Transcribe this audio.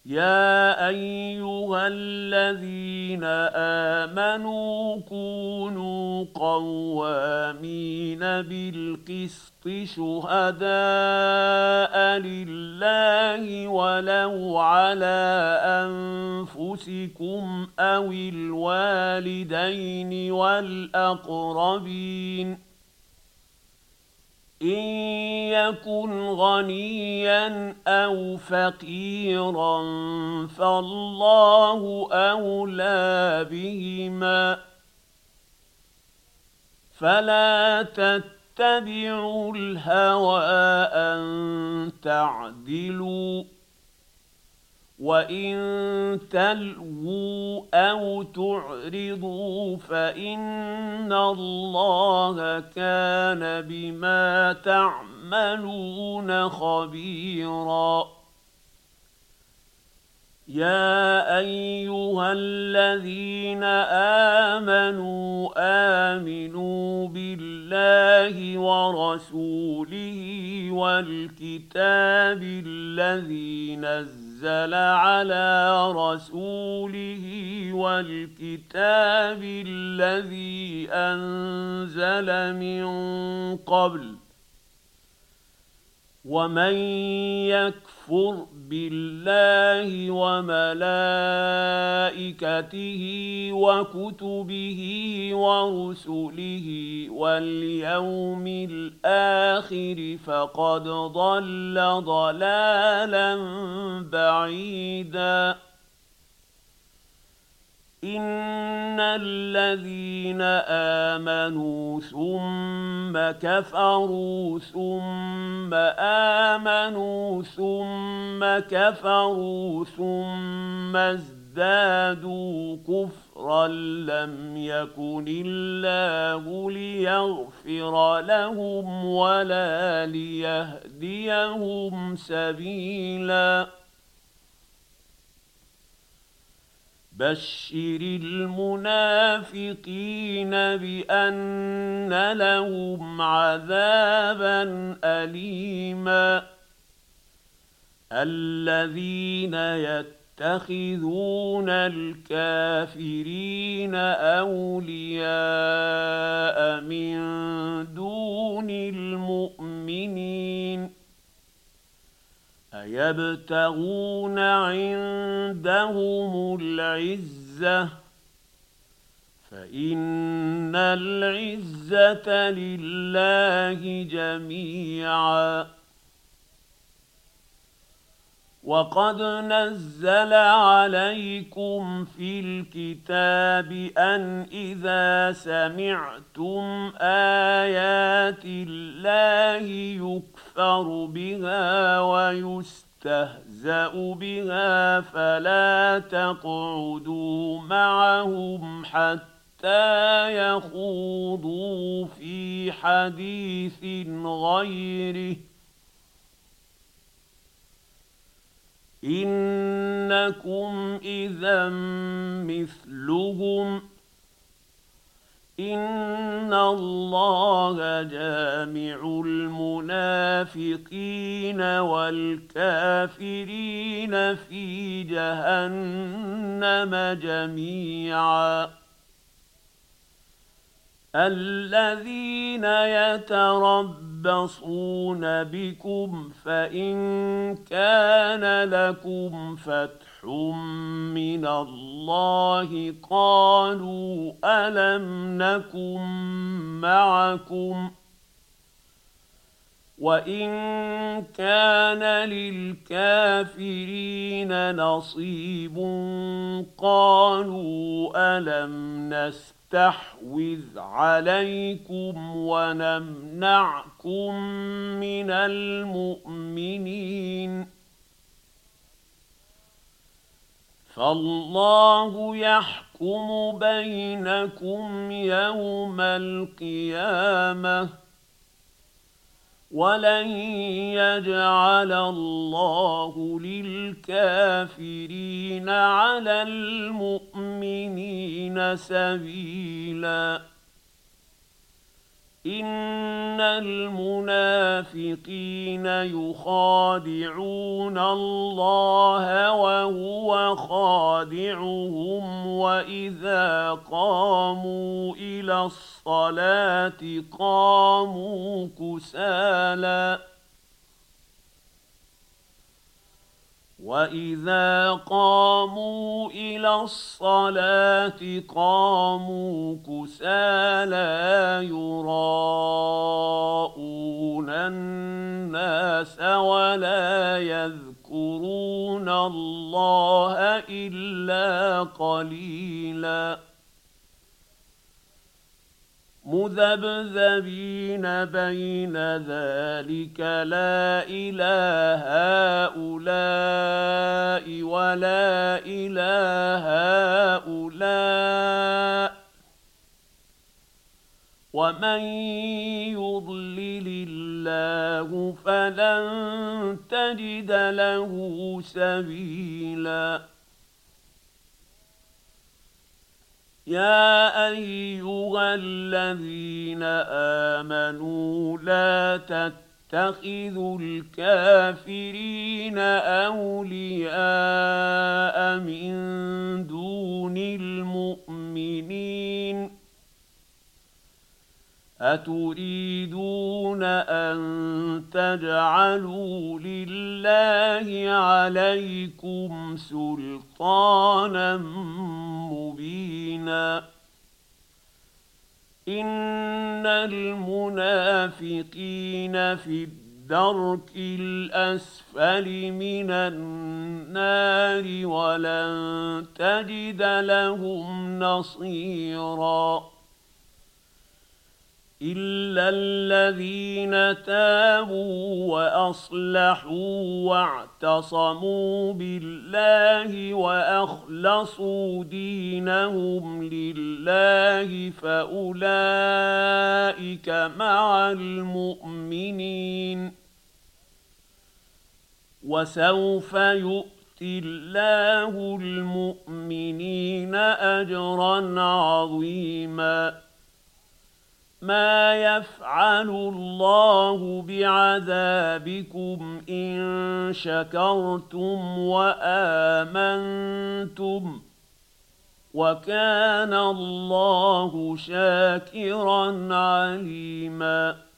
يا أيها الذين آمنوا كونوا قوامين بالقسط شهداء لله ولو على أنفسكم أو الوالدين والأقربين إن يكن غنيا أو فقيرا فالله أولى بهما فلا تتبعوا الهوى أن تعدلوا وإن تلووا أو تعرضوا فإن الله كان بما تعملون خبيرا يا أيها الذين آمنوا آمنوا بالله ورسوله والكتاب الذي نزل على رسوله والكتاب الذي أنزل من قبل ومن يكفر بالله وملائكته وكتبه ورسله واليوم الآخر فقد ضل ضلالا بعيدا إن الذين آمنوا ثم كفروا ثم آمنوا ثم كفروا ثم ازدادوا كفرا لم يكن الله ليغفر لهم ولا ليهديهم سبيلا بشر المنافقين بأن لهم عذابا أليما الذين يتخذون الكافرين أولياء من دون المؤمنين أيبتغون عندهم العزة فإن العزة لله جميعا وقد نزل عليكم في الكتاب أن إذا سمعتم آيات الله يكفر بها ويستهزأ بها فلا تقعدوا معهم حتى يخوضوا في حديث غيره إنكم إذا مثلهم إن الله جامع المنافقين والكافرين في جهنم جميعا الذين يتربصون بكم فإن كان لكم فتح من الله قالوا ألم نكن معكم وإن كان للكافرين نصيب قالوا ألم نستحوذ عليكم ونمنعكم من المؤمنين فالله يحكم بينكم يوم القيامة ولن يجعل الله للكافرين على المؤمنين سبيلا إن المنافقين يخادعون الله وهو خادعهم وإذا قاموا إلى الصلاة قاموا كسالى وإذا قاموا إلى الصلاة قاموا كسالى يراءون الناس ولا يذكرون الله إلا قليلاً مذبذبين بين ذلك لا إلى هؤلاء ولا إلى هؤلاء ومن يضلل الله فلن تجد له سبيلاً يا أيها الذين آمنوا لا تتخذوا الكافرين أولياء من دون المؤمنين أتريدون أن تجعلوا لله عليكم سلطانا مبينا إن المنافقين في الدرك الأسفل من النار ولن تجد لهم نصيراً إلا الذين تابوا وأصلحوا واعتصموا بالله وأخلصوا دينهم لله فأولئك مع المؤمنين وسوف يؤتي الله المؤمنين أجرا عظيما ما يفعل الله بعذابكم إن شكرتم وآمنتم وكان الله شاكرا عليما